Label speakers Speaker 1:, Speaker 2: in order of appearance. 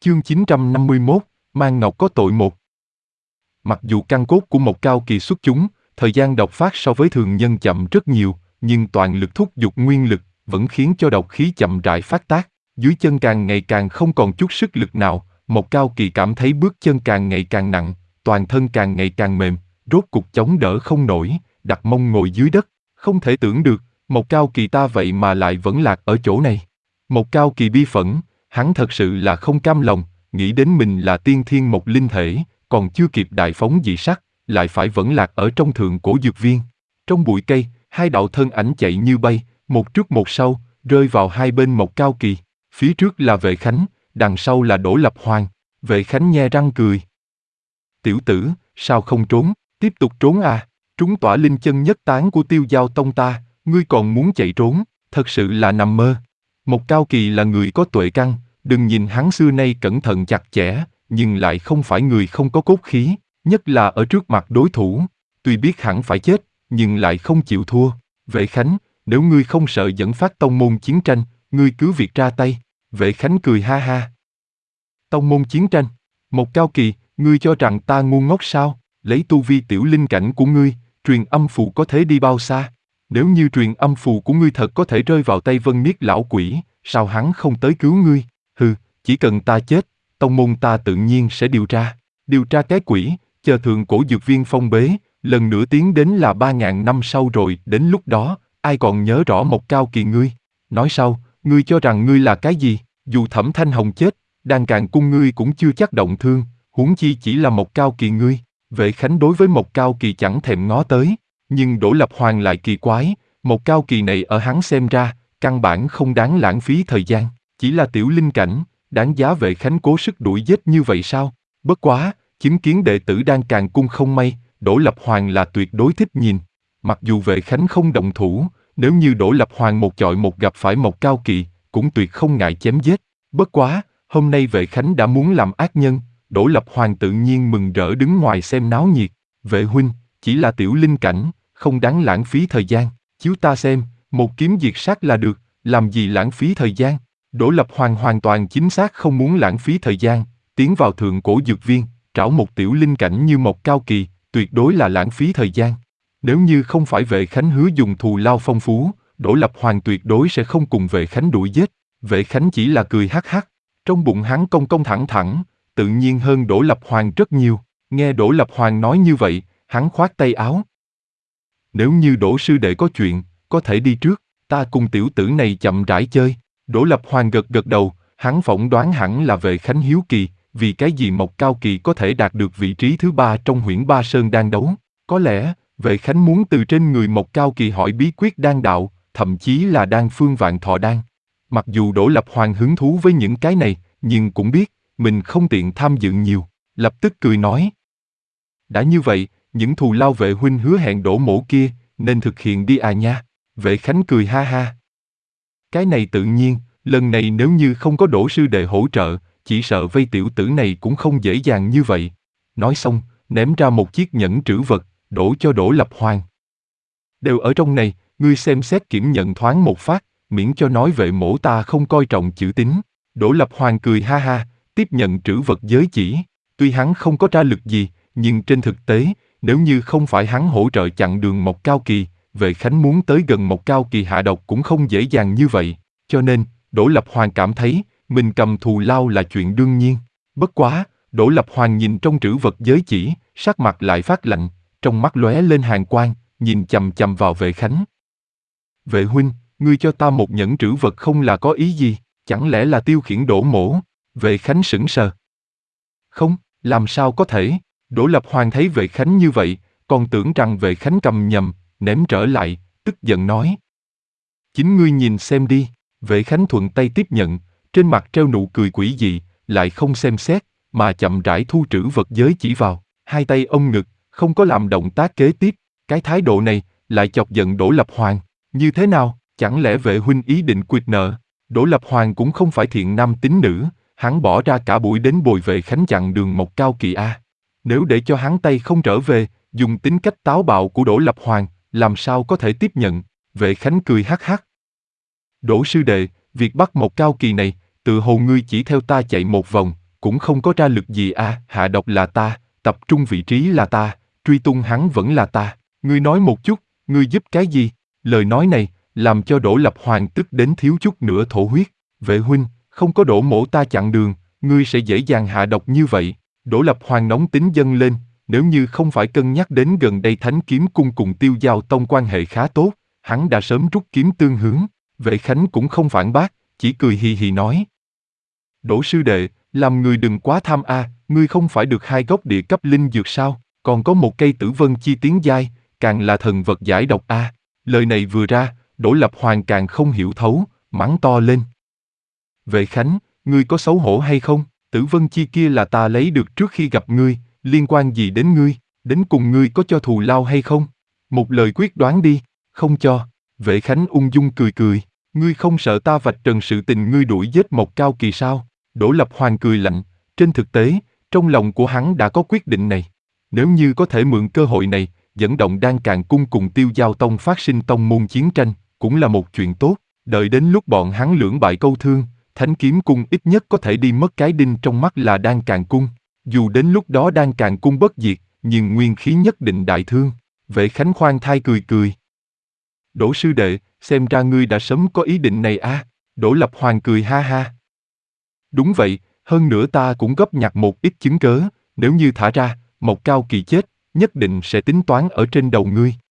Speaker 1: Chương 951, Mang Ngọc có tội một. Mặc dù căn cốt của một cao kỳ xuất chúng, thời gian độc phát so với thường nhân chậm rất nhiều, nhưng toàn lực thúc giục nguyên lực vẫn khiến cho độc khí chậm rãi phát tác. Dưới chân càng ngày càng không còn chút sức lực nào, một cao kỳ cảm thấy bước chân càng ngày càng nặng, toàn thân càng ngày càng mềm, rốt cục chống đỡ không nổi, đặt mông ngồi dưới đất. Không thể tưởng được, một cao kỳ ta vậy mà lại vẫn lạc ở chỗ này. Một cao kỳ bi phẫn, hắn thật sự là không cam lòng, nghĩ đến mình là tiên thiên một linh thể, còn chưa kịp đại phóng dị sắc, lại phải vẫn lạc ở trong thượng cổ dược viên. Trong bụi cây, hai đạo thân ảnh chạy như bay, một trước một sau, rơi vào hai bên một cao kỳ. Phía trước là Vệ Khánh, đằng sau là Đỗ Lập Hoàng. Vệ Khánh nhe răng cười. Tiểu tử, sao không trốn, tiếp tục trốn à? Trúng tỏa linh chân nhất tán của Tiêu Giao Tông ta, ngươi còn muốn chạy trốn, thật sự là nằm mơ. Một cao kỳ là người có tuệ căn, đừng nhìn hắn xưa nay cẩn thận chặt chẽ, nhưng lại không phải người không có cốt khí, nhất là ở trước mặt đối thủ. Tuy biết hẳn phải chết, nhưng lại không chịu thua. Vệ Khánh, nếu ngươi không sợ dẫn phát tông môn chiến tranh, ngươi cứ việc ra tay. Vệ Khánh cười ha ha. Tông môn chiến tranh? Một cao kỳ, ngươi cho rằng ta ngu ngốc sao? Lấy tu vi tiểu linh cảnh của ngươi, truyền âm phù có thể đi bao xa? Nếu như truyền âm phù của ngươi thật có thể rơi vào tay Vân Niết lão quỷ, sao hắn không tới cứu ngươi? Hừ, chỉ cần ta chết, tông môn ta tự nhiên sẽ điều tra. Điều tra cái quỷ, chờ thượng cổ dược viên phong bế, lần nữa tiến đến là 3.000 năm sau rồi, đến lúc đó, ai còn nhớ rõ một cao kỳ ngươi? Nói sau, ngươi cho rằng ngươi là cái gì? Dù Thẩm Thanh Hồng chết, Đan Càn cung ngươi cũng chưa chắc động thương, huống chi chỉ là một cao kỳ ngươi. Vệ Khánh đối với một cao kỳ chẳng thèm ngó tới, nhưng Đỗ Lập Hoàng lại kỳ quái, một cao kỳ này ở hắn xem ra, căn bản không đáng lãng phí thời gian, chỉ là tiểu linh cảnh, đáng giá Vệ Khánh cố sức đuổi giết như vậy sao? Bất quá, chứng kiến đệ tử Đan Càn cung không may, Đỗ Lập Hoàng là tuyệt đối thích nhìn. Mặc dù Vệ Khánh không động thủ, nếu như Đỗ Lập Hoàng một chọi một gặp phải một cao kỳ, cũng tuyệt không ngại chém giết. Bất quá, hôm nay Vệ Khánh đã muốn làm ác nhân, Đỗ Lập Hoàng tự nhiên mừng rỡ đứng ngoài xem náo nhiệt. Vệ huynh, chỉ là tiểu linh cảnh, không đáng lãng phí thời gian, chiếu ta xem, một kiếm diệt sát là được, làm gì lãng phí thời gian. Đỗ Lập Hoàng hoàn toàn chính xác không muốn lãng phí thời gian, tiến vào thượng cổ dược viên, trảo một tiểu linh cảnh như một cao kỳ, tuyệt đối là lãng phí thời gian. Nếu như không phải Vệ Khánh hứa dùng thù lao phong phú, Đỗ Lập Hoàng tuyệt đối sẽ không cùng Vệ Khánh đuổi giết. Vệ Khánh chỉ là cười hắc hắc, trong bụng hắn cong cong thẳng thẳng, tự nhiên hơn Đỗ Lập Hoàng rất nhiều. Nghe Đỗ Lập Hoàng nói như vậy, hắn khoát tay áo. Nếu như Đỗ sư đệ có chuyện, có thể đi trước, ta cùng tiểu tử này chậm rãi chơi. Đỗ Lập Hoàng gật gật đầu, hắn phỏng đoán hẳn là Vệ Khánh hiếu kỳ, vì cái gì một cao kỳ có thể đạt được vị trí thứ 3 trong Huyễn Ba Sơn đan đấu. Có lẽ, Vệ Khánh muốn từ trên người một cao kỳ hỏi bí quyết đan đạo, thậm chí là đan phương vạn thọ đan. Mặc dù Đỗ Lập Hoàng hứng thú với những cái này, nhưng cũng biết, mình không tiện tham dự nhiều, lập tức cười nói. Đã như vậy, những thù lao Vệ huynh hứa hẹn Đỗ mỗ kia, nên thực hiện đi à nha. Vệ Khánh cười ha ha. Cái này tự nhiên, lần này nếu như không có Đỗ sư đệ hỗ trợ, chỉ sợ vây tiểu tử này cũng không dễ dàng như vậy. Nói xong, ném ra một chiếc nhẫn trữ vật, đổ cho Đỗ Lập Hoàng. Đều ở trong này, ngươi xem xét kiểm nhận thoáng một phát, miễn cho nói Vệ mỗ ta không coi trọng chữ tín. Đỗ Lập Hoàng cười ha ha, tiếp nhận trữ vật giới chỉ. Tuy hắn không có ra lực gì, nhưng trên thực tế, nếu như không phải hắn hỗ trợ chặn đường một cao kỳ, Vệ Khánh muốn tới gần một cao kỳ hạ độc cũng không dễ dàng như vậy. Cho nên, Đỗ Lập Hoàng cảm thấy, mình cầm thù lao là chuyện đương nhiên. Bất quá, Đỗ Lập Hoàng nhìn trong trữ vật giới chỉ, sắc mặt lại phát lạnh, trong mắt lóe lên hàn quang, nhìn chằm chằm vào Vệ Khánh. Vệ huynh, ngươi cho ta một nhẫn trữ vật không là có ý gì, chẳng lẽ là tiêu khiển Đỗ mỗ? Vệ Khánh sững sờ. Không, làm sao có thể? Đỗ Lập Hoàng thấy Vệ Khánh như vậy, còn tưởng rằng Vệ Khánh cầm nhầm, ném trở lại, tức giận nói. Chính ngươi nhìn xem đi. Vệ Khánh thuận tay tiếp nhận, trên mặt treo nụ cười quỷ dị, lại không xem xét, mà chậm rãi thu trữ vật giới chỉ vào, hai tay ôm ngực, không có làm động tác kế tiếp. Cái thái độ này, lại chọc giận Đỗ Lập Hoàng. Như thế nào, chẳng lẽ Vệ huynh ý định quyệt nợ? Đỗ Lập Hoàng cũng không phải thiện nam tín nữ, hắn bỏ ra cả buổi đến bồi Vệ Khánh chặn đường một cao kỳ a. Nếu để cho hắn tay không trở về, dùng tính cách táo bạo của Đỗ Lập Hoàng, làm sao có thể tiếp nhận? Vệ Khánh cười hắc hắc. Đỗ sư đệ, việc bắt một cao kỳ này, tự hồ ngươi chỉ theo ta chạy một vòng, cũng không có ra lực gì à, hạ độc là ta, tập trung vị trí là ta, truy tung hắn vẫn là ta. Ngươi nói một chút, ngươi giúp cái gì? Lời nói này, làm cho Đỗ Lập Hoàng tức đến thiếu chút nữa thổ huyết. Vệ huynh, không có Đỗ mỗ ta chặn đường, ngươi sẽ dễ dàng hạ độc như vậy. Đỗ Lập Hoàng nóng tính dâng lên, nếu như không phải cân nhắc đến gần đây Thánh Kiếm Cung cùng Tiêu Giao Tông quan hệ khá tốt, hắn đã sớm rút kiếm tương hướng. Vệ Khánh cũng không phản bác, chỉ cười hì hì nói. Đỗ sư đệ, làm người đừng quá tham a, ngươi không phải được 2 gốc địa cấp linh dược sao, còn có một cây tử vân chi tiến giai, càng là thần vật giải độc a. Lời này vừa ra, Đỗ Lập Hoàng càng không hiểu thấu, mắng to lên. Vệ Khánh, ngươi có xấu hổ hay không? Tử vân chi kia là ta lấy được trước khi gặp ngươi, liên quan gì đến ngươi? Đến cùng ngươi có cho thù lao hay không? Một lời quyết đoán đi, không cho. Vệ Khánh ung dung cười cười, ngươi không sợ ta vạch trần sự tình ngươi đuổi giết Mộc Cao Kỳ sao? Đỗ Lập Hoàng cười lạnh, trên thực tế, trong lòng của hắn đã có quyết định này. Nếu như có thể mượn cơ hội này, dẫn động Đan Càn Cung cùng Tiêu Giao Tông phát sinh tông môn chiến tranh, cũng là một chuyện tốt. Đợi đến lúc bọn hắn lưỡng bại câu thương, Thánh Kiếm Cung ít nhất có thể đi mất cái đinh trong mắt là Đan Càn Cung. Dù đến lúc đó Đan Càn Cung bất diệt, nhưng nguyên khí nhất định đại thương. Vệ Khánh khoan thai cười cười. Đỗ sư đệ, xem ra ngươi đã sớm có ý định này à? Đỗ Lập Hoàng cười ha ha. Đúng vậy, hơn nữa ta cũng góp nhặt một ít chứng cớ, nếu như thả ra, Mộc Cao Kỳ chết, nhất định sẽ tính toán ở trên đầu ngươi.